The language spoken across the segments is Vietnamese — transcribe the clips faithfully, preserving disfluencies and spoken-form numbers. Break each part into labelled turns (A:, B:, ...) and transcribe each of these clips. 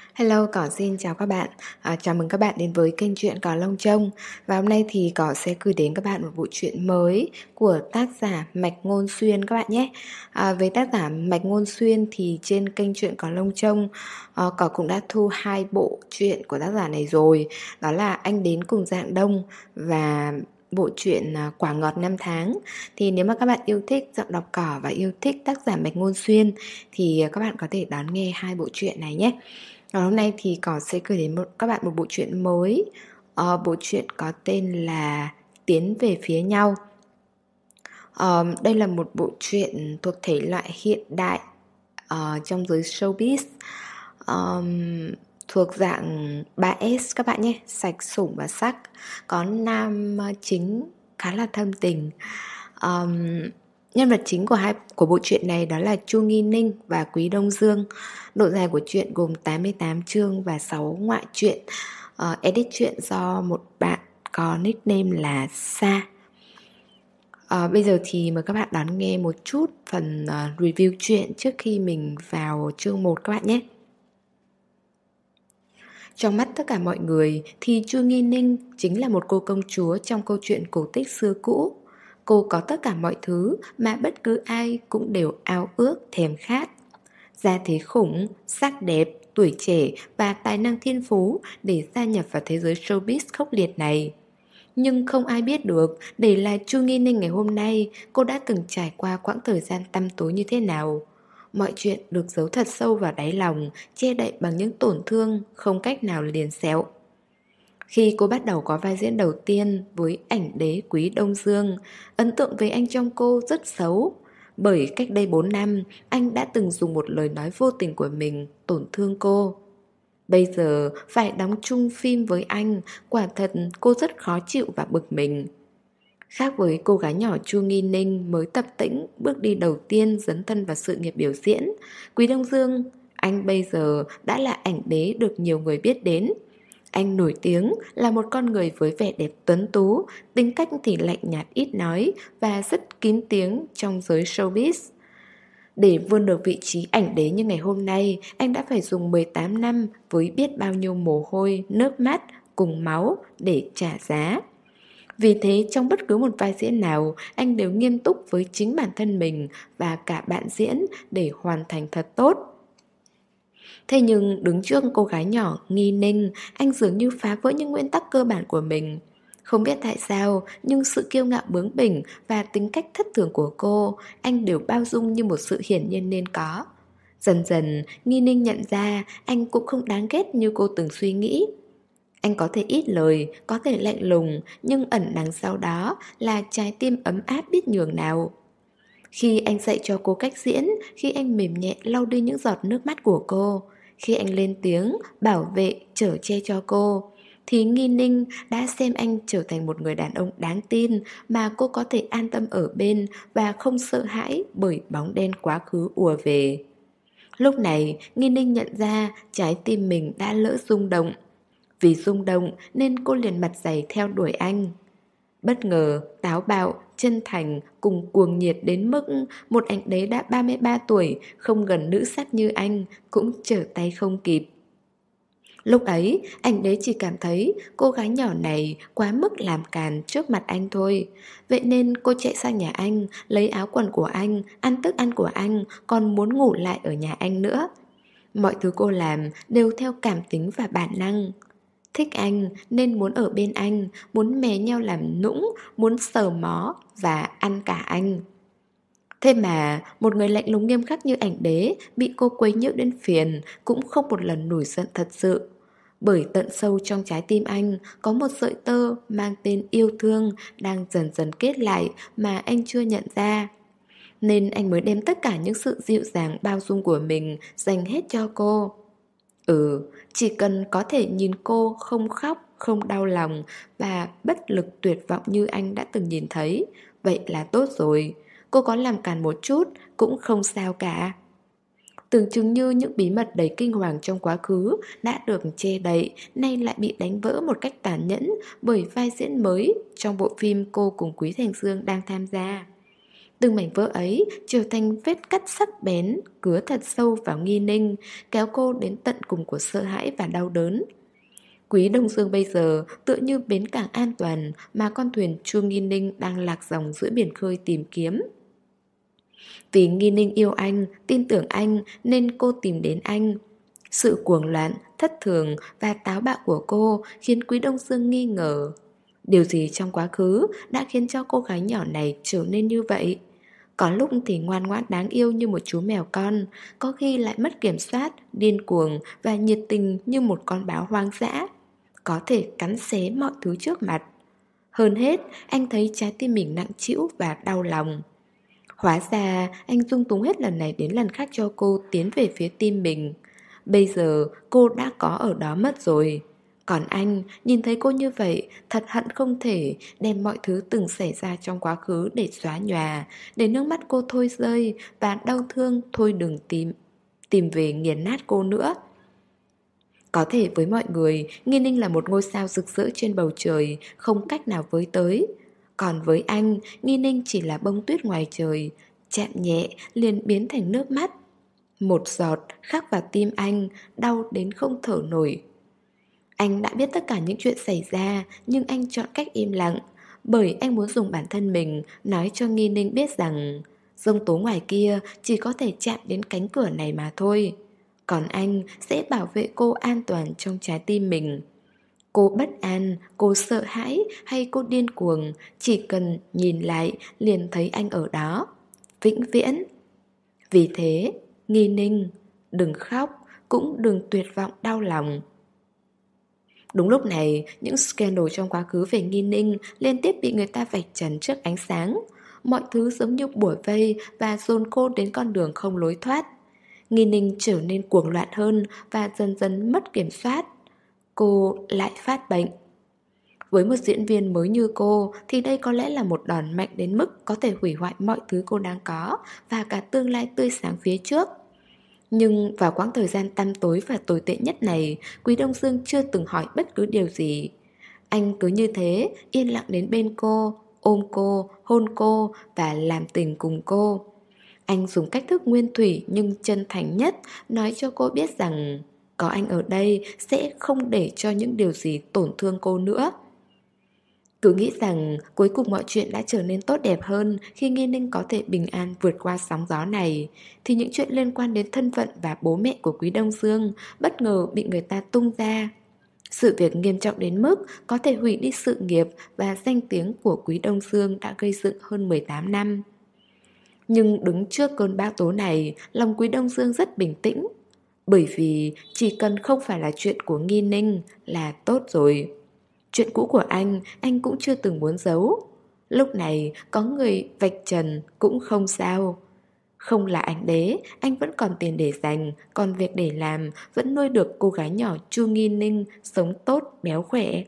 A: Hello, Cỏ xin chào các bạn. À, chào mừng các bạn đến với kênh truyện Cỏ Lông Trông. Và hôm nay thì Cỏ sẽ gửi đến các bạn một bộ truyện mới của tác giả Mạch Ngôn Xuyên các bạn nhé. À, với tác giả Mạch Ngôn Xuyên thì trên kênh truyện Cỏ Lông Trông, à, Cỏ cũng đã thu hai bộ truyện của tác giả này rồi. Đó là Anh Đến Cùng Dạng Đông và bộ truyện Quả Ngọt Năm Tháng. Thì nếu mà các bạn yêu thích giọng đọc Cỏ và yêu thích tác giả Mạch Ngôn Xuyên thì các bạn có thể đón nghe hai bộ truyện này nhé. Và hôm nay thì Cỏ sẽ gửi đến một, các bạn một bộ truyện mới. ờ, Bộ truyện có tên là Tiến Về Phía Nhau. ờ, Đây là một bộ truyện thuộc thể loại hiện đại ờ, trong giới showbiz, ờ, thuộc dạng ba ét các bạn nhé. Sạch, sủng và sắc. Có nam chính khá là thâm tình. Ờ, Nhân vật chính của hai của bộ truyện này đó là Chu Nghi Ninh và Quý Đông Dương. Độ dài của truyện gồm tám mươi tám chương và sáu ngoại truyện. uh, Edit truyện do một bạn có nickname là Sa. uh, Bây giờ thì mời các bạn đón nghe một chút phần uh, review truyện trước khi mình vào chương một các bạn nhé. Trong mắt tất cả mọi người thì Chu Nghi Ninh chính là một cô công chúa trong câu chuyện cổ tích xưa cũ. Cô có tất cả mọi thứ mà bất cứ ai cũng đều ao ước thèm khát. Gia thế khủng, sắc đẹp, tuổi trẻ và tài năng thiên phú để gia nhập vào thế giới showbiz khốc liệt này. Nhưng không ai biết được để là Chu Nghi Ninh ngày hôm nay cô đã từng trải qua quãng thời gian tăm tối như thế nào. Mọi chuyện được giấu thật sâu vào đáy lòng, che đậy bằng những tổn thương không cách nào liền xéo. Khi cô bắt đầu có vai diễn đầu tiên với ảnh đế Quý Đông Dương, ấn tượng về anh trong cô rất xấu. Bởi cách đây bốn năm, anh đã từng dùng một lời nói vô tình của mình tổn thương cô. Bây giờ phải đóng chung phim với anh, quả thật cô rất khó chịu và bực mình. Khác với cô gái nhỏ Chu Nghi Ninh mới tập tễnh bước đi đầu tiên dấn thân vào sự nghiệp biểu diễn, Quý Đông Dương, anh bây giờ đã là ảnh đế được nhiều người biết đến. Anh nổi tiếng là một con người với vẻ đẹp tuấn tú, tính cách thì lạnh nhạt ít nói và rất kín tiếng trong giới showbiz. Để vươn được vị trí ảnh đế như ngày hôm nay, anh đã phải dùng mười tám năm với biết bao nhiêu mồ hôi, nước mắt cùng máu để trả giá. Vì thế trong bất cứ một vai diễn nào, anh đều nghiêm túc với chính bản thân mình và cả bạn diễn để hoàn thành thật tốt. Thế nhưng đứng trước cô gái nhỏ Nghi Ninh, anh dường như phá vỡ những nguyên tắc cơ bản của mình. Không biết tại sao, nhưng sự kiêu ngạo bướng bỉnh và tính cách thất thường của cô, anh đều bao dung như một sự hiển nhiên nên có. Dần dần, Nghi Ninh nhận ra anh cũng không đáng ghét như cô từng suy nghĩ. Anh có thể ít lời, có thể lạnh lùng, nhưng ẩn đằng sau đó là trái tim ấm áp biết nhường nào. Khi anh dạy cho cô cách diễn, khi anh mềm nhẹ lau đi những giọt nước mắt của cô, khi anh lên tiếng, bảo vệ, chở che cho cô, thì Nghi Ninh đã xem anh trở thành một người đàn ông đáng tin mà cô có thể an tâm ở bên và không sợ hãi bởi bóng đen quá khứ ùa về. Lúc này, Nghi Ninh nhận ra trái tim mình đã lỡ rung động. Vì rung động nên cô liền mặt dày theo đuổi anh. Bất ngờ, táo bạo, chân thành cùng cuồng nhiệt đến mức một anh đế đã ba mươi ba tuổi, không gần nữ sắc như anh, cũng trở tay không kịp. Lúc ấy, anh đế chỉ cảm thấy cô gái nhỏ này quá mức làm càn trước mặt anh thôi. Vậy nên cô chạy sang nhà anh, lấy áo quần của anh, ăn thức ăn của anh, còn muốn ngủ lại ở nhà anh nữa. Mọi thứ cô làm đều theo cảm tính và bản năng. Thích anh nên muốn ở bên anh, muốn mè nhau làm nũng, muốn sờ mó và ăn cả anh. Thế mà một người lạnh lùng nghiêm khắc như ảnh đế bị cô quấy nhiễu đến phiền cũng không một lần nổi giận thật sự. Bởi tận sâu trong trái tim anh có một sợi tơ mang tên yêu thương đang dần dần kết lại mà anh chưa nhận ra. Nên anh mới đem tất cả những sự dịu dàng bao dung của mình dành hết cho cô. Ừ, chỉ cần có thể nhìn cô không khóc, không đau lòng và bất lực tuyệt vọng như anh đã từng nhìn thấy, vậy là tốt rồi. Cô có làm càn một chút cũng không sao cả. Tưởng chừng như những bí mật đầy kinh hoàng trong quá khứ đã được che đậy, nay lại bị đánh vỡ một cách tàn nhẫn bởi vai diễn mới trong bộ phim cô cùng Quý Thành Dương đang tham gia. Từng mảnh vỡ ấy trở thành vết cắt sắc bén, cứa thật sâu vào Nghi Ninh, kéo cô đến tận cùng của sợ hãi và đau đớn. Quý Đông Dương bây giờ tựa như bến cảng an toàn mà con thuyền Chu Nghi Ninh đang lạc dòng giữa biển khơi tìm kiếm. Vì Nghi Ninh yêu anh, tin tưởng anh nên cô tìm đến anh. Sự cuồng loạn, thất thường và táo bạo của cô khiến Quý Đông Dương nghi ngờ. Điều gì trong quá khứ đã khiến cho cô gái nhỏ này trở nên như vậy? Có lúc thì ngoan ngoãn đáng yêu như một chú mèo con, có khi lại mất kiểm soát, điên cuồng và nhiệt tình như một con báo hoang dã, có thể cắn xé mọi thứ trước mặt. Hơn hết, anh thấy trái tim mình nặng trĩu và đau lòng. Hóa ra anh dung túng hết lần này đến lần khác cho cô tiến về phía tim mình. Bây giờ cô đã có ở đó mất rồi. Còn anh nhìn thấy cô như vậy, thật hận không thể đem mọi thứ từng xảy ra trong quá khứ để xóa nhòa, để nước mắt cô thôi rơi và đau thương thôi đừng tìm tìm về nghiền nát cô nữa. Có thể với mọi người, Nghi Ninh là một ngôi sao rực rỡ trên bầu trời, không cách nào với tới. Còn với anh, Nghi Ninh chỉ là bông tuyết ngoài trời, chạm nhẹ liền biến thành nước mắt. Một giọt khắc vào tim anh, đau đến không thở nổi. Anh đã biết tất cả những chuyện xảy ra, nhưng anh chọn cách im lặng, bởi anh muốn dùng bản thân mình nói cho Nghi Ninh biết rằng giông tố ngoài kia chỉ có thể chạm đến cánh cửa này mà thôi. Còn anh sẽ bảo vệ cô an toàn trong trái tim mình. Cô bất an, cô sợ hãi hay cô điên cuồng, chỉ cần nhìn lại liền thấy anh ở đó, vĩnh viễn. Vì thế, Nghi Ninh, đừng khóc, cũng đừng tuyệt vọng đau lòng. Đúng lúc này, những scandal trong quá khứ về Nghi Ninh liên tiếp bị người ta vạch trần trước ánh sáng. Mọi thứ giống như bủa vây và dồn cô đến con đường không lối thoát. Nghi Ninh trở nên cuồng loạn hơn và dần dần mất kiểm soát. Cô lại phát bệnh. Với một diễn viên mới như cô thì đây có lẽ là một đòn mạnh đến mức có thể hủy hoại mọi thứ cô đang có và cả tương lai tươi sáng phía trước. Nhưng vào quãng thời gian tăm tối và tồi tệ nhất này, Quý Đông Dương chưa từng hỏi bất cứ điều gì. Anh cứ như thế, yên lặng đến bên cô, ôm cô, hôn cô và làm tình cùng cô. Anh dùng cách thức nguyên thủy nhưng chân thành nhất nói cho cô biết rằng có anh ở đây sẽ không để cho những điều gì tổn thương cô nữa. Cứ nghĩ rằng cuối cùng mọi chuyện đã trở nên tốt đẹp hơn khi Nghi Ninh có thể bình an vượt qua sóng gió này, thì những chuyện liên quan đến thân phận và bố mẹ của Quý Đông Dương bất ngờ bị người ta tung ra. Sự việc nghiêm trọng đến mức có thể hủy đi sự nghiệp và danh tiếng của Quý Đông Dương đã gây dựng hơn mười tám năm. Nhưng đứng trước cơn bão tố này, lòng Quý Đông Dương rất bình tĩnh, bởi vì chỉ cần không phải là chuyện của Nghi Ninh là tốt rồi. Chuyện cũ của anh, anh cũng chưa từng muốn giấu. Lúc này có người vạch trần cũng không sao. Không là anh đế, anh vẫn còn tiền để dành, còn việc để làm, vẫn nuôi được cô gái nhỏ Chu Nghi Ninh sống tốt, béo khỏe.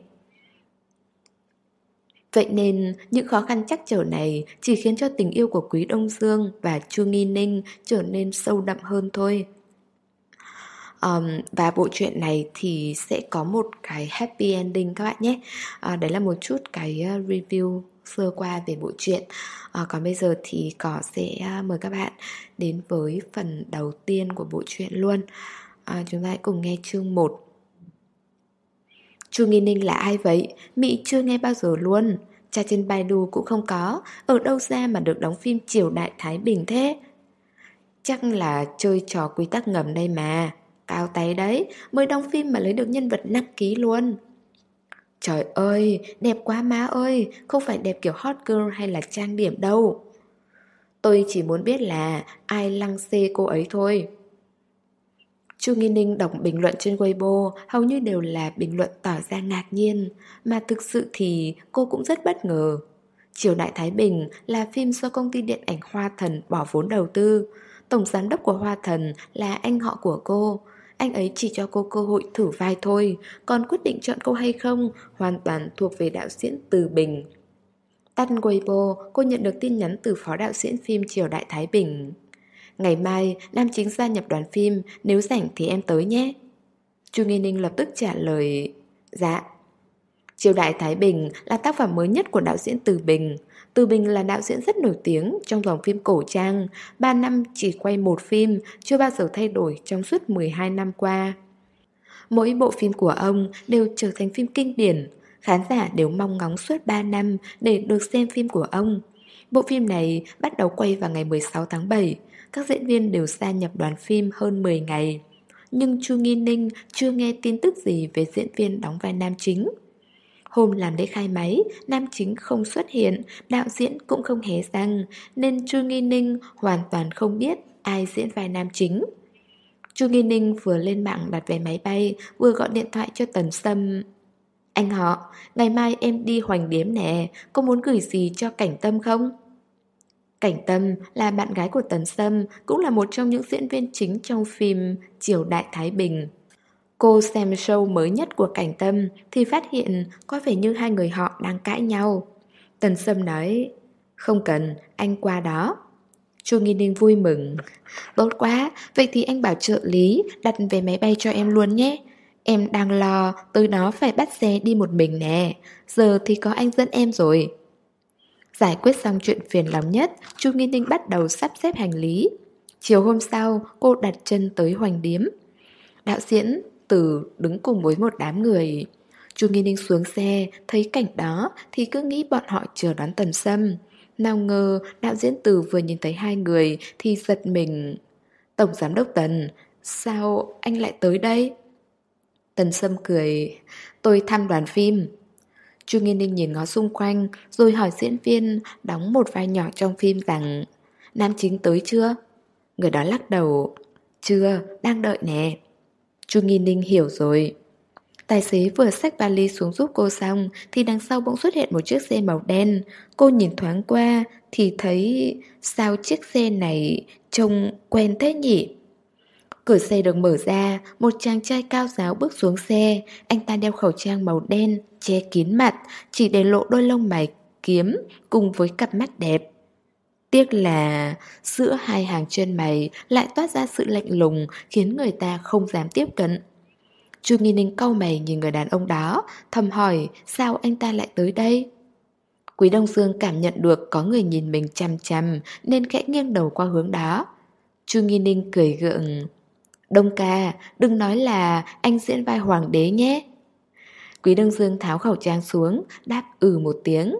A: Vậy nên những khó khăn trắc trở này chỉ khiến cho tình yêu của Quý Đông Dương và Chu Nghi Ninh trở nên sâu đậm hơn thôi. Um, và bộ truyện này thì sẽ có một cái happy ending các bạn nhé. uh, Đấy là một chút cái uh, review sơ qua về bộ truyện. uh, Còn bây giờ thì Cỏ sẽ uh, mời các bạn đến với phần đầu tiên của bộ truyện luôn. uh, Chúng ta hãy cùng nghe chương một. Chu Nghi Ninh là ai vậy? Mị chưa nghe bao giờ luôn. Tra trên Baidu cũng không có. Ở đâu ra mà được đóng phim triều đại Thái Bình thế? Chắc là chơi trò quy tắc ngầm đây mà. Cao tay đấy, mới đóng phim mà lấy được nhân vật nặng ký luôn. Trời ơi, đẹp quá má ơi, không phải đẹp kiểu hot girl hay là trang điểm đâu. Tôi chỉ muốn biết là ai lăng xê cô ấy thôi. Chu Nghi Ninh đọc bình luận trên Weibo hầu như đều là bình luận tỏ ra ngạc nhiên, mà thực sự thì cô cũng rất bất ngờ. Triều đại Thái Bình là phim do công ty điện ảnh Hoa Thần bỏ vốn đầu tư. Tổng giám đốc của Hoa Thần là anh họ của cô. Anh ấy chỉ cho cô cơ hội thử vai thôi, còn quyết định chọn cô hay không hoàn toàn thuộc về đạo diễn Từ Bình. Tắt Weibo, cô nhận được tin nhắn từ phó đạo diễn phim Triều đại Thái Bình. Ngày mai, nam chính gia nhập đoàn phim, nếu rảnh thì em tới nhé. Chu Nghi Ninh lập tức trả lời, dạ. Triều đại Thái Bình là tác phẩm mới nhất của đạo diễn Từ Bình. Từ Bình là đạo diễn rất nổi tiếng trong dòng phim cổ trang, ba năm chỉ quay một phim, chưa bao giờ thay đổi trong suốt mười hai năm qua. Mỗi bộ phim của ông đều trở thành phim kinh điển, khán giả đều mong ngóng suốt ba năm để được xem phim của ông. Bộ phim này bắt đầu quay vào ngày mười sáu tháng bảy, các diễn viên đều gia nhập đoàn phim hơn mười ngày. Nhưng Chu Nghi Ninh chưa nghe tin tức gì về diễn viên đóng vai nam chính. Hôm làm lễ khai máy, nam chính không xuất hiện, đạo diễn cũng không hé răng, nên Chu Nghi Ninh hoàn toàn không biết ai diễn vai nam chính. Chu Nghi Ninh vừa lên mạng đặt vé máy bay, vừa gọi điện thoại cho Tần Sâm. Anh họ, ngày mai em đi Hoành Điếm nè, có muốn gửi gì cho Cảnh Tâm không? Cảnh Tâm là bạn gái của Tần Sâm, cũng là một trong những diễn viên chính trong phim Triều Đại Thái Bình. Cô xem show mới nhất của Cảnh Tâm thì phát hiện có vẻ như hai người họ đang cãi nhau. Tần Sâm nói, không cần, anh qua đó. Chu Nghi Ninh vui mừng. Tốt quá, vậy thì anh bảo trợ lý đặt vé máy bay cho em luôn nhé. Em đang lo tới đó phải bắt xe đi một mình nè. Giờ thì có anh dẫn em rồi. Giải quyết xong chuyện phiền lòng nhất, Chu Nghi Ninh bắt đầu sắp xếp hành lý. Chiều hôm sau, cô đặt chân tới Hoành Điếm. Đạo diễn Từ đứng cùng với một đám người. Chu Nghi Ninh xuống xe, thấy cảnh đó thì cứ nghĩ bọn họ chờ đón Tần Sâm. Nào ngờ đạo diễn Từ vừa nhìn thấy hai người thì giật mình. Tổng giám đốc Tần, sao anh lại tới đây? Tần Sâm cười, tôi thăm đoàn phim. Chu Nghi Ninh nhìn ngó xung quanh rồi hỏi diễn viên đóng một vai nhỏ trong phim rằng, nam chính tới chưa? Người đó lắc đầu, chưa, đang đợi nè. Chu Nghi Ninh hiểu rồi. Tài xế vừa xách vali xuống giúp cô xong thì đằng sau bỗng xuất hiện một chiếc xe màu đen. Cô nhìn thoáng qua thì thấy sao chiếc xe này trông quen thế nhỉ? Cửa xe được mở ra, một chàng trai cao ráo bước xuống xe. Anh ta đeo khẩu trang màu đen, che kín mặt, chỉ để lộ đôi lông mày kiếm cùng với cặp mắt đẹp. Tiếc là giữa hai hàng chân mày lại toát ra sự lạnh lùng khiến người ta không dám tiếp cận. Chu Nghi Ninh cau mày nhìn người đàn ông đó, thầm hỏi sao anh ta lại tới đây. Quý Đông Dương cảm nhận được có người nhìn mình chằm chằm nên khẽ nghiêng đầu qua hướng đó. Chu Nghi Ninh cười gượng, Đông ca, đừng nói là anh diễn vai hoàng đế nhé. Quý Đông Dương tháo khẩu trang xuống, đáp ừ một tiếng.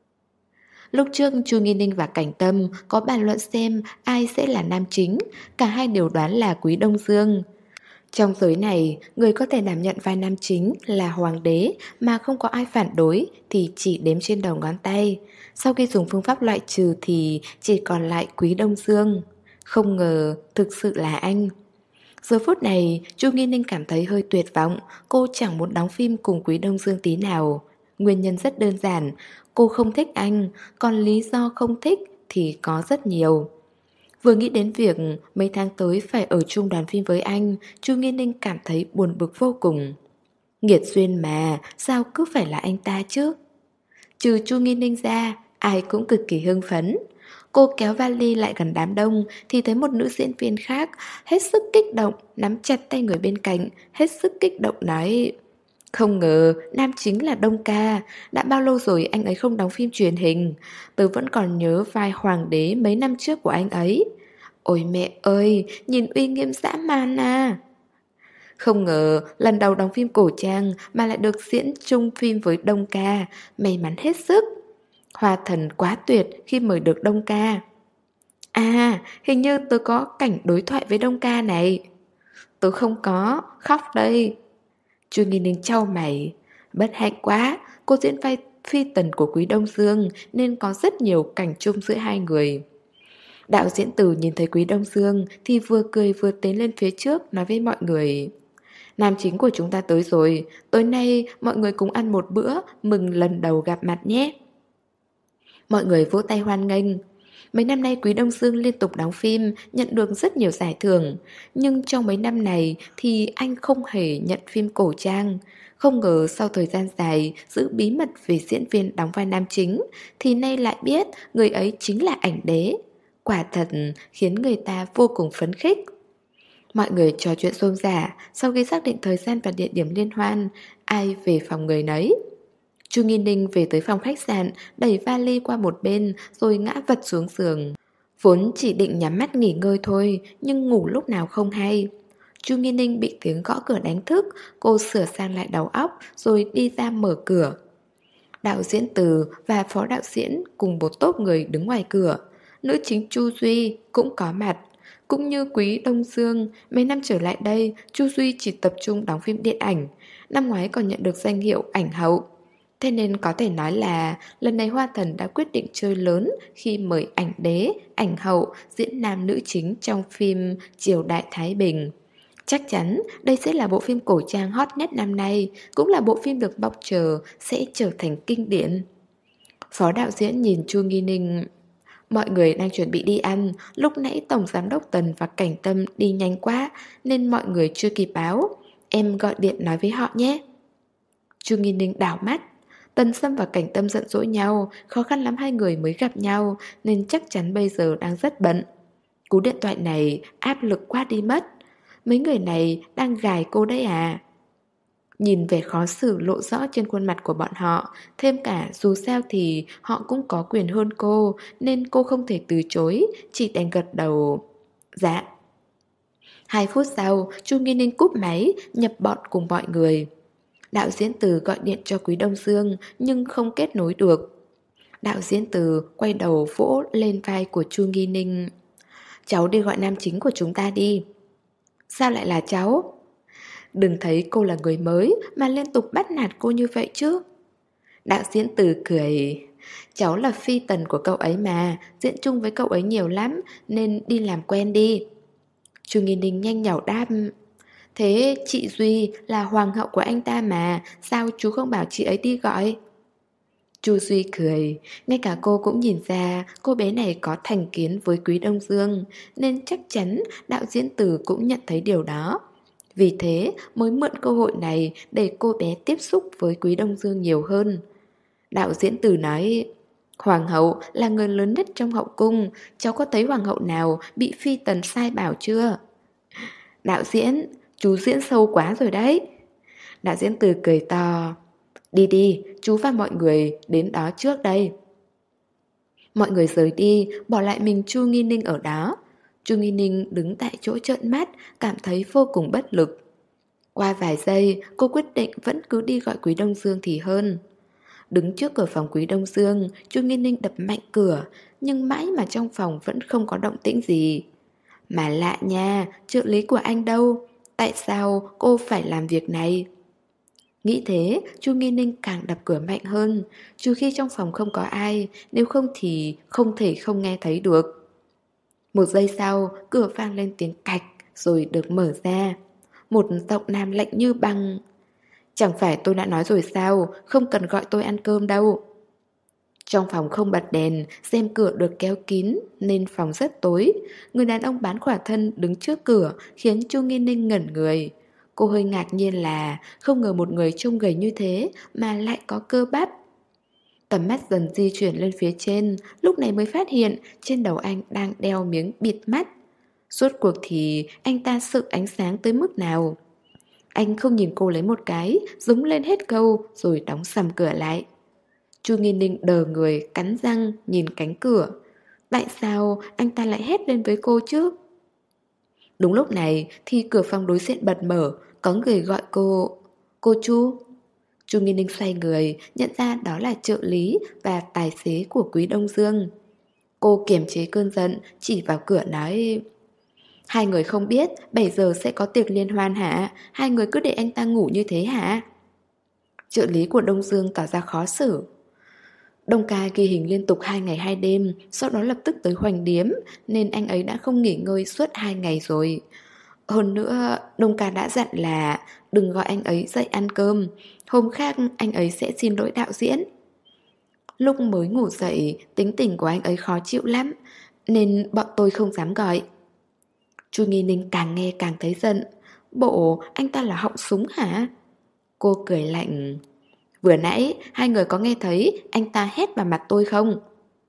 A: Lúc trước Chu Nghi Ninh và Cảnh Tâm có bàn luận xem ai sẽ là nam chính, cả hai đều đoán là Quý Đông Dương. Trong giới này, người có thể đảm nhận vai nam chính là hoàng đế mà không có ai phản đối thì chỉ đếm trên đầu ngón tay. Sau khi dùng phương pháp loại trừ thì chỉ còn lại Quý Đông Dương. Không ngờ thực sự là anh. Giờ phút này, Chu Nghi Ninh cảm thấy hơi tuyệt vọng, cô chẳng muốn đóng phim cùng Quý Đông Dương tí nào. Nguyên nhân rất đơn giản, cô không thích anh, còn lý do không thích thì có rất nhiều. Vừa nghĩ đến việc mấy tháng tới phải ở chung đoàn phim với anh, Chu Nghi Ninh cảm thấy buồn bực vô cùng. Nghiệt duyên mà, sao cứ phải là anh ta chứ? Trừ Chu Nghi Ninh ra, ai cũng cực kỳ hưng phấn. Cô kéo vali lại gần đám đông thì thấy một nữ diễn viên khác hết sức kích động, nắm chặt tay người bên cạnh, hết sức kích động nói, không ngờ nam chính là Đông ca, đã bao lâu rồi anh ấy không đóng phim truyền hình, tớ vẫn còn nhớ vai hoàng đế mấy năm trước của anh ấy. Ôi mẹ ơi, nhìn uy nghiêm dã man à. Không ngờ lần đầu đóng phim cổ trang mà lại được diễn chung phim với Đông ca, may mắn hết sức. Hoa thần quá tuyệt khi mời được Đông ca. À, hình như tớ có cảnh đối thoại với Đông ca này. Tớ không có, khóc đây. Chu Nghi Ninh chau mày. Bất hạnh quá, cô diễn vai phi tần của Quý Đông Dương nên có rất nhiều cảnh chung giữa hai người. Đạo diễn Từ nhìn thấy Quý Đông Dương thì vừa cười vừa tiến lên phía trước nói với mọi người, nam chính của chúng ta tới rồi, tối nay mọi người cùng ăn một bữa mừng lần đầu gặp mặt nhé. Mọi người vỗ tay hoan nghênh. Mấy năm nay Quý Đông Dương liên tục đóng phim, nhận được rất nhiều giải thưởng. Nhưng trong mấy năm này thì anh không hề nhận phim cổ trang. Không ngờ sau thời gian dài giữ bí mật về diễn viên đóng vai nam chính thì nay lại biết người ấy chính là ảnh đế. Quả thật khiến người ta vô cùng phấn khích. Mọi người trò chuyện rôm rả. Sau khi xác định thời gian và địa điểm liên hoan, ai về phòng người nấy. Chu Nghi Ninh về tới phòng khách sạn, đẩy vali qua một bên rồi ngã vật xuống giường. Vốn chỉ định nhắm mắt nghỉ ngơi thôi, nhưng ngủ lúc nào không hay. Chu Nghi Ninh bị tiếng gõ cửa đánh thức, cô sửa sang lại đầu óc rồi đi ra mở cửa. Đạo diễn Từ và phó đạo diễn cùng một tốp người đứng ngoài cửa. Nữ chính Chu Duy cũng có mặt. Cũng như Quý Đông Dương, mấy năm trở lại đây, Chu Duy chỉ tập trung đóng phim điện ảnh. Năm ngoái còn nhận được danh hiệu ảnh hậu. Thế nên có thể nói là lần này Hoa Thần đã quyết định chơi lớn khi mời ảnh đế, ảnh hậu, diễn nam nữ chính trong phim Triều Đại Thái Bình. Chắc chắn đây sẽ là bộ phim cổ trang hot nhất năm nay, cũng là bộ phim được mong chờ sẽ trở thành kinh điển. Phó đạo diễn nhìn Chu Nghi Ninh. Mọi người đang chuẩn bị đi ăn, lúc nãy Tổng Giám đốc Tần và Cảnh Tâm đi nhanh quá nên mọi người chưa kịp báo. Em gọi điện nói với họ nhé. Chu Nghi Ninh đảo mắt. Tần Sâm và Cảnh Tâm giận dỗi nhau, khó khăn lắm hai người mới gặp nhau nên chắc chắn bây giờ đang rất bận. Cú điện thoại này áp lực quá đi mất. Mấy người này đang gài cô đấy à? Nhìn vẻ khó xử lộ rõ trên khuôn mặt của bọn họ, thêm cả dù sao thì họ cũng có quyền hơn cô, nên cô không thể từ chối, chỉ đành gật đầu. Dạ. Hai phút sau, Chu Nghi Ninh cúp máy, nhập bọn cùng mọi người. Đạo diễn Từ gọi điện cho Quý Đông Dương nhưng không kết nối được. Đạo diễn Từ quay đầu vỗ lên vai của Chu Nghi Ninh. Cháu đi gọi nam chính của chúng ta đi. Sao lại là cháu? Đừng thấy cô là người mới mà liên tục bắt nạt cô như vậy chứ. Đạo diễn Từ cười. Cháu là phi tần của cậu ấy mà, diễn chung với cậu ấy nhiều lắm nên đi làm quen đi. Chu Nghi Ninh nhanh nhảu đáp. Thế chị Duy là hoàng hậu của anh ta mà, sao chú không bảo chị ấy đi gọi? Chu Duy cười, ngay cả cô cũng nhìn ra cô bé này có thành kiến với Quý Đông Dương, nên chắc chắn đạo diễn Từ cũng nhận thấy điều đó. Vì thế mới mượn cơ hội này để cô bé tiếp xúc với Quý Đông Dương nhiều hơn. Đạo diễn Từ nói, Hoàng hậu là người lớn nhất trong hậu cung, cháu có thấy hoàng hậu nào bị phi tần sai bảo chưa? Đạo diễn, chú diễn sâu quá rồi đấy. Đạo diễn Từ cười to. Đi đi, chú và mọi người đến đó trước đây. Mọi người rời đi, bỏ lại mình Chu Nghi Ninh ở đó. Chu Nghi Ninh đứng tại chỗ trợn mắt, cảm thấy vô cùng bất lực. Qua vài giây, cô quyết định vẫn cứ đi gọi Quý Đông Dương thì hơn. Đứng trước cửa phòng Quý Đông Dương, Chu Nghi Ninh đập mạnh cửa, nhưng mãi mà trong phòng vẫn không có động tĩnh gì. Mà lạ nha, trợ lý của anh đâu? Tại sao cô phải làm việc này? Nghĩ thế, Chu Nghi Ninh càng đập cửa mạnh hơn, trừ khi trong phòng không có ai, nếu không thì không thể không nghe thấy được. Một giây sau, cửa vang lên tiếng cạch rồi được mở ra. Một giọng nam lạnh như băng. Chẳng phải tôi đã nói rồi sao, không cần gọi tôi ăn cơm đâu. Trong phòng không bật đèn, rèm cửa được kéo kín nên phòng rất tối. Người đàn ông bán khỏa thân đứng trước cửa khiến Chu Nghi Ninh ngẩn người. Cô hơi ngạc nhiên là không ngờ một người trông gầy như thế mà lại có cơ bắp. Tầm mắt dần di chuyển lên phía trên, lúc này mới phát hiện trên đầu anh đang đeo miếng bịt mắt. Suốt cuộc thì anh ta sợ ánh sáng tới mức nào? Anh không nhìn cô lấy một cái, rúng lên hết câu rồi đóng sầm cửa lại. Chu Nghi Ninh đờ người, cắn răng, nhìn cánh cửa. Tại sao anh ta lại hét lên với cô chứ? Đúng lúc này thì cửa phòng đối diện bật mở, có người gọi cô. Cô Chu. Chu Nghi Ninh xoay người, nhận ra đó là trợ lý và tài xế của Quý Đông Dương. Cô kiềm chế cơn giận, chỉ vào cửa nói: Hai người không biết bảy giờ sẽ có tiệc liên hoan hả? Hai người cứ để anh ta ngủ như thế hả? Trợ lý của Đông Dương tỏ ra khó xử. Đông ca ghi hình liên tục hai ngày hai đêm, sau đó lập tức tới Hoành Điếm, nên anh ấy đã không nghỉ ngơi suốt hai ngày rồi. Hơn nữa, Đông ca đã dặn là đừng gọi anh ấy dậy ăn cơm, hôm khác anh ấy sẽ xin lỗi đạo diễn. Lúc mới ngủ dậy, tính tình của anh ấy khó chịu lắm, nên bọn tôi không dám gọi. Chu Nghi Ninh càng nghe càng thấy giận. Bộ anh ta là họng súng hả? Cô cười lạnh. Vừa nãy hai người có nghe thấy anh ta hét vào mặt tôi không?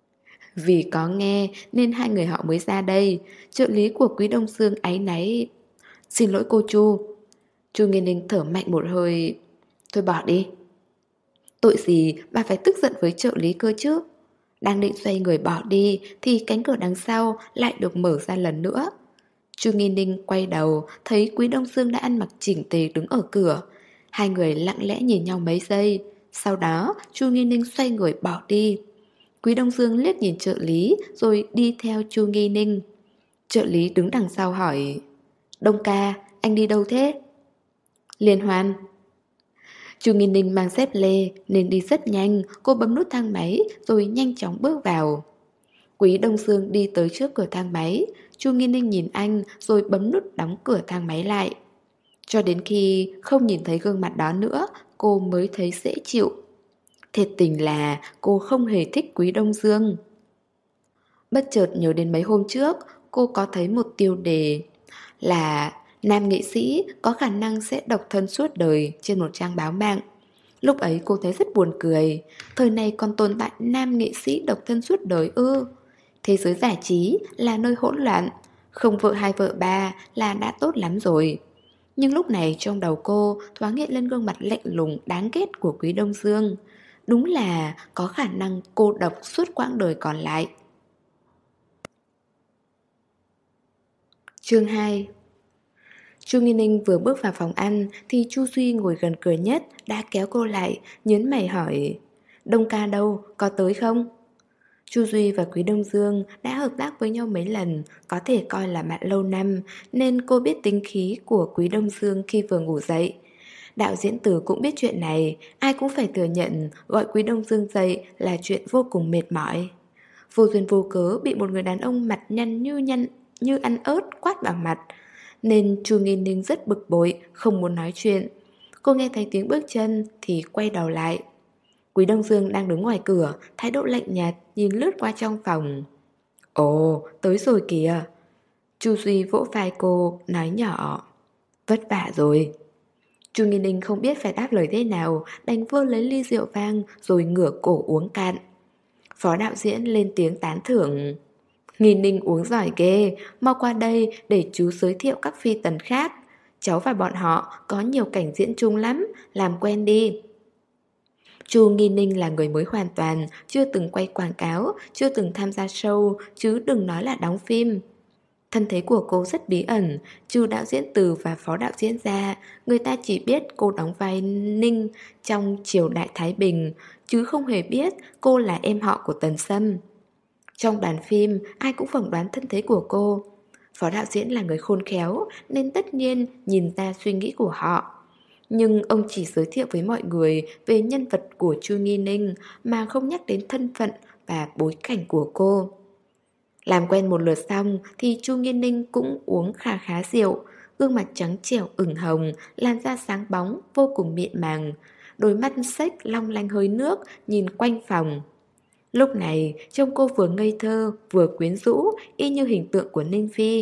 A: Vì có nghe nên hai người họ mới ra đây. Trợ lý của Quý Đông Dương áy náy. Xin lỗi cô Chu. Chu Nghi Ninh thở mạnh một hơi. Thôi bỏ đi. Tội gì bà phải tức giận với trợ lý cơ chứ? Đang định xoay người bỏ đi thì cánh cửa đằng sau lại được mở ra lần nữa. Chu Nghi Ninh quay đầu, thấy Quý Đông Dương đã ăn mặc chỉnh tề đứng ở cửa. Hai người lặng lẽ nhìn nhau mấy giây. Sau đó, Chu Nghi Ninh xoay người bỏ đi. Quý Đông Dương liếc nhìn trợ lý rồi đi theo Chu Nghi Ninh. Trợ lý đứng đằng sau hỏi: Đông ca, anh đi đâu thế? Liên hoan. Chu Nghi Ninh mang dép lê nên đi rất nhanh. Cô bấm nút thang máy rồi nhanh chóng bước vào. Quý Đông Dương đi tới trước cửa thang máy. Chu Nghi Ninh nhìn anh rồi bấm nút đóng cửa thang máy lại. Cho đến khi không nhìn thấy gương mặt đó nữa, cô mới thấy dễ chịu. Thiệt tình là cô không hề thích Quý Đông Dương. Bất chợt nhớ đến mấy hôm trước, cô có thấy một tiêu đề là nam nghệ sĩ có khả năng sẽ độc thân suốt đời trên một trang báo mạng. Lúc ấy cô thấy rất buồn cười. Thời này còn tồn tại nam nghệ sĩ độc thân suốt đời ư? Thế giới giải trí là nơi hỗn loạn, không vợ hai vợ ba là đã tốt lắm rồi. Nhưng lúc này trong đầu cô thoáng hiện lên gương mặt lạnh lùng đáng ghét của Quý Đông Dương. Đúng là có khả năng cô độc suốt quãng đời còn lại. Chương hai. Chu Nghi Ninh vừa bước vào phòng ăn thì Chu Duy ngồi gần cửa nhất đã kéo cô lại, nhớn mày hỏi: Đông ca đâu, có tới không? Chu Duy và Quý Đông Dương đã hợp tác với nhau mấy lần, có thể coi là bạn lâu năm, nên cô biết tính khí của Quý Đông Dương khi vừa ngủ dậy. Đạo diễn Từ cũng biết chuyện này, ai cũng phải thừa nhận gọi Quý Đông Dương dậy là chuyện vô cùng mệt mỏi. Vô duyên vô cớ bị một người đàn ông mặt nhăn như nhăn như ăn ớt quát vào mặt, nên Chu Nghi Ninh rất bực bội, không muốn nói chuyện. Cô nghe thấy tiếng bước chân thì quay đầu lại. Quý Đông Dương đang đứng ngoài cửa, thái độ lạnh nhạt nhìn lướt qua trong phòng. Ồ, tới rồi kìa. Chu Duy vỗ vai cô, nói nhỏ: Vất vả rồi. Chu Nghi Ninh không biết phải đáp lời thế nào, đành vơ lấy ly rượu vang rồi ngửa cổ uống cạn. Phó đạo diễn lên tiếng tán thưởng: Nghi Ninh uống giỏi ghê, mau qua đây để chú giới thiệu các phi tần khác. Cháu và bọn họ có nhiều cảnh diễn chung lắm, làm quen đi. Chu Nghi Ninh là người mới hoàn toàn, chưa từng quay quảng cáo, chưa từng tham gia show, chứ đừng nói là đóng phim. Thân thế của cô rất bí ẩn, trừ đạo diễn Từ và phó đạo diễn ra, người ta chỉ biết cô đóng vai Ninh trong Triều Đại Thái Bình, chứ không hề biết cô là em họ của Tần Sâm. Trong đoàn phim, ai cũng phỏng đoán thân thế của cô. Phó đạo diễn là người khôn khéo, nên tất nhiên nhìn ra suy nghĩ của họ. Nhưng ông chỉ giới thiệu với mọi người về nhân vật của Chu Nghi Ninh mà không nhắc đến thân phận và bối cảnh của cô. Làm quen một lượt xong thì Chu Nghi Ninh cũng uống khá khá rượu, gương mặt trắng trẻo ửng hồng, làn da sáng bóng, vô cùng mịn màng, đôi mắt xếch long lanh hơi nước nhìn quanh phòng. Lúc này trông cô vừa ngây thơ vừa quyến rũ, y như hình tượng của Ninh Phi.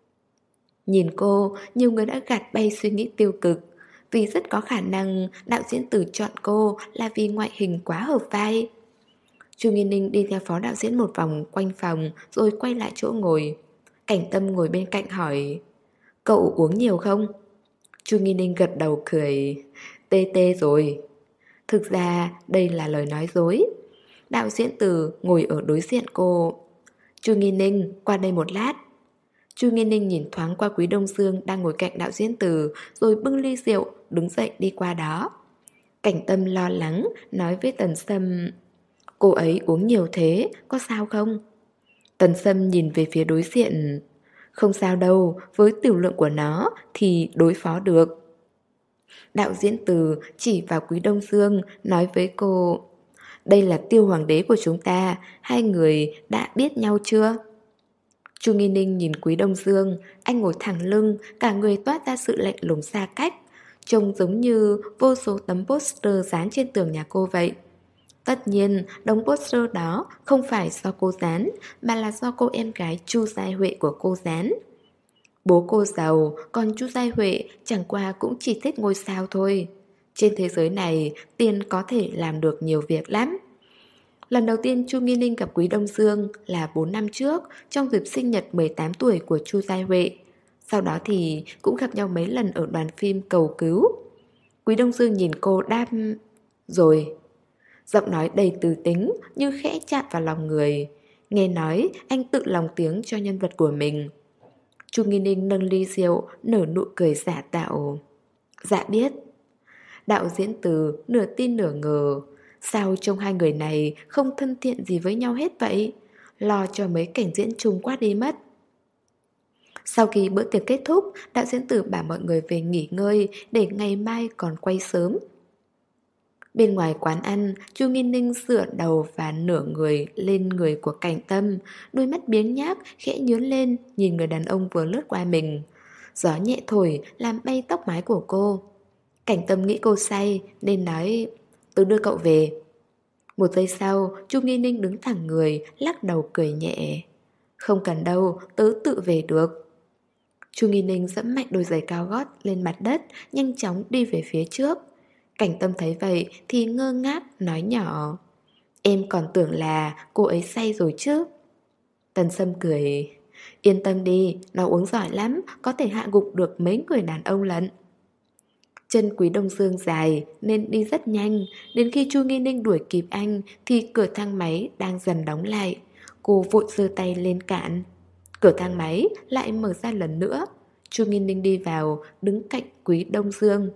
A: Nhìn cô, nhiều người đã gạt bay suy nghĩ tiêu cực, vì rất có khả năng đạo diễn Từ chọn cô là vì ngoại hình quá hợp vai. Chu Nghi Ninh đi theo phó đạo diễn một vòng quanh phòng rồi quay lại chỗ ngồi. Cảnh Tâm ngồi bên cạnh hỏi: Cậu uống nhiều không? Chu Nghi Ninh gật đầu cười: Tê tê rồi. Thực ra đây là lời nói dối. Đạo diễn Từ ngồi ở đối diện cô. Chu Nghi Ninh, qua đây một lát. Chu Nghi Ninh nhìn thoáng qua Quý Đông Dương đang ngồi cạnh đạo diễn Từ, rồi bưng ly rượu, đứng dậy đi qua đó. Cảnh Tâm lo lắng, nói với Tần Sâm: Cô ấy uống nhiều thế, có sao không? Tần Sâm nhìn về phía đối diện: Không sao đâu, với tiểu lượng của nó thì đối phó được. Đạo diễn Từ chỉ vào Quý Đông Dương, nói với cô: Đây là Tiêu Hoàng đế của chúng ta, hai người đã biết nhau chưa? Chu Nghi Ninh nhìn Quý Đông Dương, anh ngồi thẳng lưng, cả người toát ra sự lạnh lùng xa cách, trông giống như vô số tấm poster dán trên tường nhà cô vậy. Tất nhiên, đống poster đó không phải do cô dán, mà là do cô em gái Chu Giai Huệ của cô dán. Bố cô giàu, còn Chu Giai Huệ chẳng qua cũng chỉ thích ngôi sao thôi. Trên thế giới này, tiền có thể làm được nhiều việc lắm. Lần đầu tiên Chu Nghi Ninh gặp Quý Đông Dương là bốn năm trước, trong dịp sinh nhật mười tám tuổi của Chu Giai Huệ. Sau đó thì cũng gặp nhau mấy lần ở đoàn phim Cầu Cứu. Quý Đông Dương nhìn cô đáp: Rồi. Giọng nói đầy từ tính như khẽ chạm vào lòng người. Nghe nói anh tự lòng tiếng cho nhân vật của mình. Chu Nghi Ninh nâng ly rượu, nở nụ cười giả tạo. Dạ biết. Đạo diễn Từ nửa tin nửa ngờ. Sao trông hai người này không thân thiện gì với nhau hết vậy? Lo cho mấy cảnh diễn chung quá đi mất. Sau khi bữa tiệc kết thúc, đạo diễn Từ bảo mọi người về nghỉ ngơi để ngày mai còn quay sớm. Bên ngoài quán ăn, Chu Nghi Ninh dựa đầu và nửa người lên người của Cảnh Tâm, đôi mắt biếng nhác, khẽ nhướng lên, nhìn người đàn ông vừa lướt qua mình. Gió nhẹ thổi, làm bay tóc mái của cô. Cảnh Tâm nghĩ cô say, nên nói, tớ đưa cậu về. Một giây sau, Chu Nghi Ninh đứng thẳng người, lắc đầu cười nhẹ. Không cần đâu, tớ tự về được. Chu Nghi Ninh dẫm mạnh đôi giày cao gót lên mặt đất, nhanh chóng đi về phía trước. Cảnh Tâm thấy vậy thì ngơ ngác nói nhỏ, em còn tưởng là cô ấy say rồi chứ. Tần Sâm cười, yên tâm đi, nó uống giỏi lắm, có thể hạ gục được mấy người đàn ông lận. Chân Quý Đông Dương dài nên đi rất nhanh. Đến khi Chu Nghi Ninh đuổi kịp anh thì cửa thang máy đang dần đóng lại. Cô vội giơ tay lên cản. Cửa thang máy lại mở ra lần nữa. Chu Nghi Ninh đi vào, đứng cạnh Quý Đông Dương.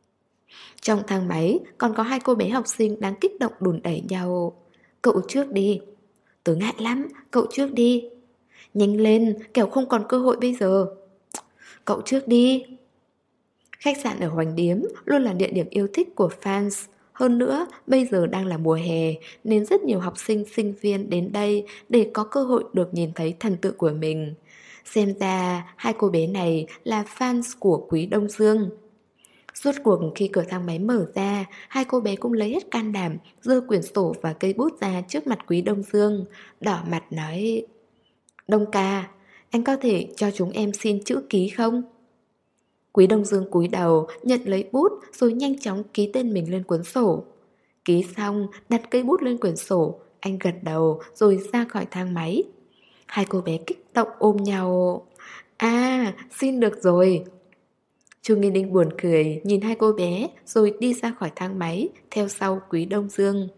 A: Trong thang máy còn có hai cô bé học sinh đang kích động đùn đẩy nhau. Cậu trước đi. Tớ ngại lắm, cậu trước đi. Nhanh lên, kẻo không còn cơ hội bây giờ. Cậu trước đi. Khách sạn ở Hoành Điếm luôn là địa điểm yêu thích của fans. Hơn nữa, bây giờ đang là mùa hè nên rất nhiều học sinh, sinh viên đến đây để có cơ hội được nhìn thấy thần tượng của mình. Xem ra hai cô bé này là fans của Quý Đông Dương. Rốt cuộc khi cửa thang máy mở ra, hai cô bé cũng lấy hết can đảm, giơ quyển sổ và cây bút ra trước mặt Quý Đông Dương, đỏ mặt nói: Đông ca, anh có thể cho chúng em xin chữ ký không? Quý Đông Dương cúi đầu, nhận lấy bút rồi nhanh chóng ký tên mình lên cuốn sổ. Ký xong, đặt cây bút lên quyển sổ, anh gật đầu rồi ra khỏi thang máy. Hai cô bé kích động ôm nhau. À, xin được rồi. Chu Nghi Ninh buồn cười, nhìn hai cô bé rồi đi ra khỏi thang máy, theo sau Quý Đông Dương.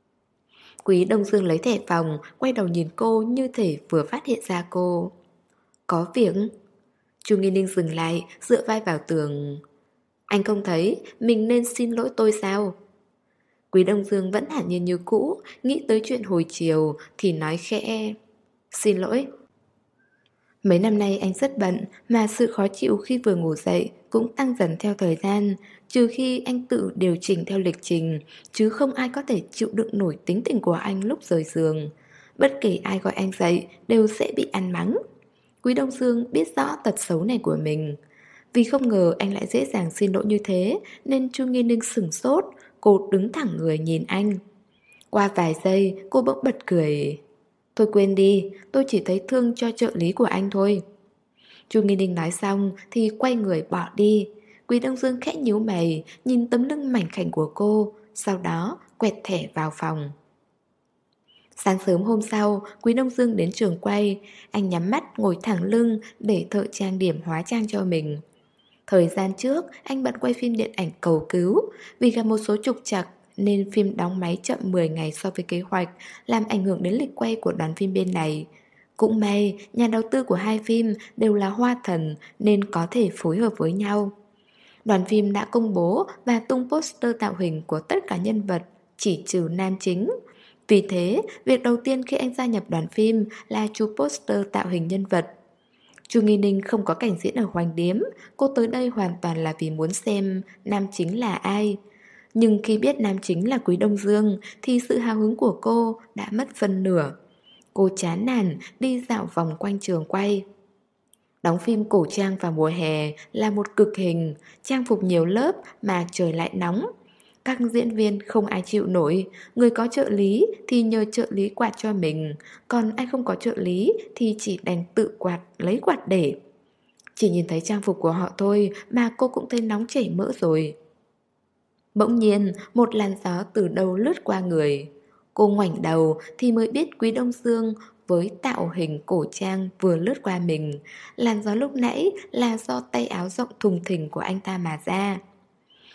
A: Quý Đông Dương lấy thẻ phòng, quay đầu nhìn cô như thể vừa phát hiện ra cô. Có việc? Chu Nghi Ninh dừng lại, dựa vai vào tường. Anh không thấy mình nên xin lỗi tôi sao? Quý Đông Dương vẫn thản nhiên như cũ, nghĩ tới chuyện hồi chiều thì nói khẽ: Xin lỗi. Mấy năm nay anh rất bận, mà sự khó chịu khi vừa ngủ dậy cũng tăng dần theo thời gian, trừ khi anh tự điều chỉnh theo lịch trình, chứ không ai có thể chịu đựng nổi tính tình của anh lúc rời giường. Bất kể ai gọi anh dậy đều sẽ bị ăn mắng. Quý Đông Dương biết rõ tật xấu này của mình. Vì không ngờ anh lại dễ dàng xin lỗi như thế nên Chu Nghi Ninh sửng sốt. Cô đứng thẳng người nhìn anh. Qua vài giây cô bỗng bật cười. Thôi quên đi, tôi chỉ thấy thương cho trợ lý của anh thôi. Chu Nghi Ninh nói xong thì quay người bỏ đi. Quý Đông Dương khẽ nhíu mày, nhìn tấm lưng mảnh khảnh của cô, sau đó quẹt thẻ vào phòng. Sáng sớm hôm sau, Quý Đông Dương đến trường quay. Anh nhắm mắt ngồi thẳng lưng để thợ trang điểm hóa trang cho mình. Thời gian trước, anh bận quay phim điện ảnh Cầu Cứu. Vì gặp một số trục trặc nên phim đóng máy chậm mười ngày so với kế hoạch, làm ảnh hưởng đến lịch quay của đoàn phim bên này. Cũng may, nhà đầu tư của hai phim đều là Hoa Thần nên có thể phối hợp với nhau. Đoàn phim đã công bố và tung poster tạo hình của tất cả nhân vật, chỉ trừ nam chính. Vì thế, việc đầu tiên khi anh gia nhập đoàn phim là chụp poster tạo hình nhân vật. Chu Nghi Ninh không có cảnh diễn ở Hoành Điếm, cô tới đây hoàn toàn là vì muốn xem nam chính là ai. Nhưng khi biết nam chính là Quý Đông Dương thì sự hào hứng của cô đã mất phân nửa. Cô chán nản đi dạo vòng quanh trường quay. Đóng phim cổ trang vào mùa hè là một cực hình, trang phục nhiều lớp mà trời lại nóng. Các diễn viên không ai chịu nổi, người có trợ lý thì nhờ trợ lý quạt cho mình, còn ai không có trợ lý thì chỉ đành tự quạt, lấy quạt để. Chỉ nhìn thấy trang phục của họ thôi mà cô cũng thấy nóng chảy mỡ rồi. Bỗng nhiên, một làn gió từ đâu lướt qua người. Cô ngoảnh đầu thì mới biết Quý Đông Dương với tạo hình cổ trang vừa lướt qua mình. Làn gió lúc nãy là do tay áo rộng thùng thình của anh ta mà ra.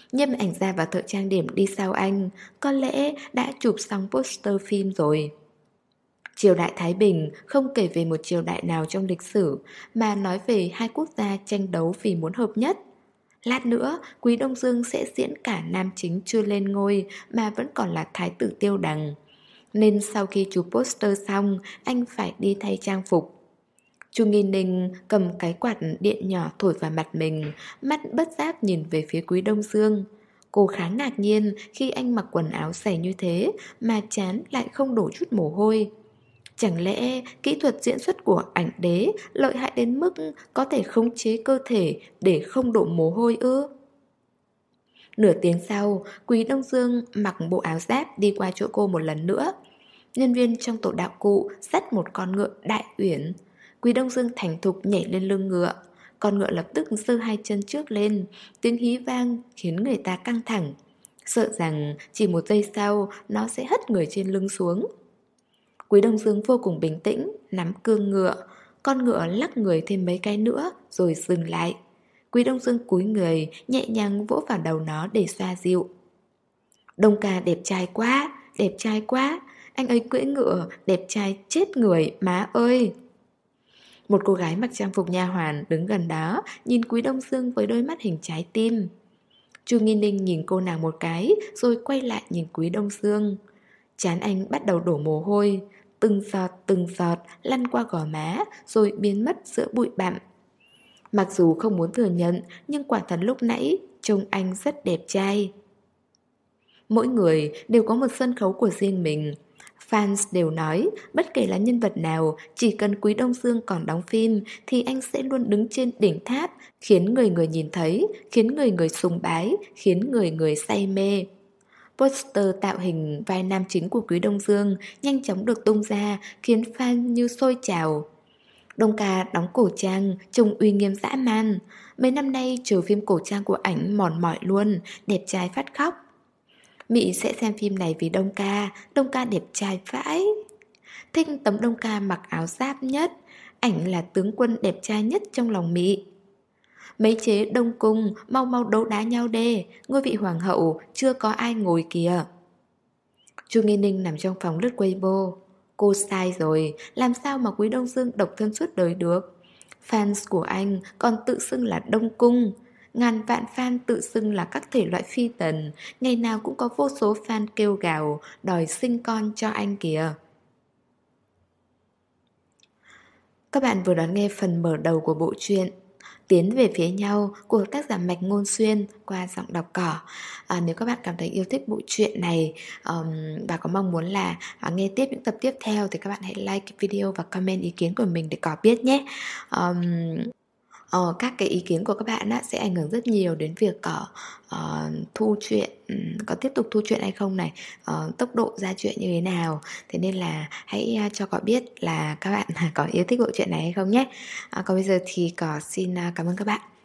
A: Nhiếp ảnh gia và thợ trang điểm đi sau anh, có lẽ đã chụp xong poster phim rồi. Triều đại Thái Bình không kể về một triều đại nào trong lịch sử, mà nói về hai quốc gia tranh đấu vì muốn hợp nhất. Lát nữa, Quý Đông Dương sẽ diễn cả nam chính chưa lên ngôi mà vẫn còn là thái tử Tiêu Đằng. Nên sau khi chụp poster xong, anh phải đi thay trang phục. Chu Nghi Ninh cầm cái quạt điện nhỏ thổi vào mặt mình, mắt bất giác nhìn về phía Quý Đông Dương. Cô khá ngạc nhiên khi anh mặc quần áo dày như thế mà trán lại không đổ chút mồ hôi. Chẳng lẽ kỹ thuật diễn xuất của ảnh đế lợi hại đến mức có thể khống chế cơ thể để không đổ mồ hôi ư? Nửa tiếng sau, Quý Đông Dương mặc bộ áo giáp đi qua chỗ cô một lần nữa. Nhân viên trong tổ đạo cụ dắt một con ngựa đại uyển. Quý Đông Dương thành thục nhảy lên lưng ngựa. Con ngựa lập tức giơ hai chân trước lên, tiếng hí vang khiến người ta căng thẳng, sợ rằng chỉ một giây sau nó sẽ hất người trên lưng xuống. Quý Đông Dương vô cùng bình tĩnh, nắm cương ngựa. Con ngựa lắc người thêm mấy cái nữa rồi dừng lại. Quý Đông Dương cúi người, nhẹ nhàng vỗ vào đầu nó để xoa dịu. Đông ca đẹp trai quá, đẹp trai quá. Anh ấy cưỡi ngựa, đẹp trai chết người, má ơi. Một cô gái mặc trang phục nha hoàn đứng gần đó, nhìn Quý Đông Dương với đôi mắt hình trái tim. Chu Nghi Ninh nhìn cô nàng một cái, rồi quay lại nhìn Quý Đông Dương. Trán anh bắt đầu đổ mồ hôi, từng giọt từng giọt lăn qua gò má, rồi biến mất giữa bụi bặm. Mặc dù không muốn thừa nhận, nhưng quả thật lúc nãy trông anh rất đẹp trai. Mỗi người đều có một sân khấu của riêng mình. Fans đều nói, bất kể là nhân vật nào, chỉ cần Quý Đông Dương còn đóng phim thì anh sẽ luôn đứng trên đỉnh tháp, khiến người người nhìn thấy, khiến người người sùng bái, khiến người người say mê. Poster tạo hình vai nam chính của Quý Đông Dương nhanh chóng được tung ra, khiến fan như sôi trào. Đông ca đóng cổ trang, trông uy nghiêm dã man. Mấy năm nay chờ phim cổ trang của ảnh mòn mỏi luôn, đẹp trai phát khóc. Mị sẽ xem phim này vì Đông ca, Đông ca đẹp trai vãi. Thích tấm Đông ca mặc áo giáp nhất, ảnh là tướng quân đẹp trai nhất trong lòng Mị. Mấy chế Đông cung mau mau đấu đá nhau đê, ngôi vị hoàng hậu chưa có ai ngồi kìa. Chu Nghi Ninh nằm trong phòng lướt Weibo. Cô sai rồi, làm sao mà Quý Đông Dương độc thân suốt đời được. Fans của anh còn tự xưng là Đông cung. Ngàn vạn fan tự xưng là các thể loại phi tần. Ngày nào cũng có vô số fan kêu gào đòi sinh con cho anh kìa. Các bạn vừa đón nghe phần mở đầu của bộ truyện Tiến về phía nhau của tác giả Mạch Ngôn Xuyên qua giọng đọc cỏ. À, nếu các bạn cảm thấy yêu thích bộ truyện này um, và có mong muốn là uh, nghe tiếp những tập tiếp theo thì các bạn hãy like video và comment ý kiến của mình để cỏ biết nhé. Um, Ờ, các cái ý kiến của các bạn á, sẽ ảnh hưởng rất nhiều đến việc có uh, thu truyện, um, có tiếp tục thu truyện hay không này, uh, tốc độ ra truyện như thế nào. Thế nên là hãy uh, cho Cỏ biết là các bạn có yêu thích bộ truyện này hay không nhé. uh, Còn bây giờ thì Cỏ xin uh, cảm ơn các bạn.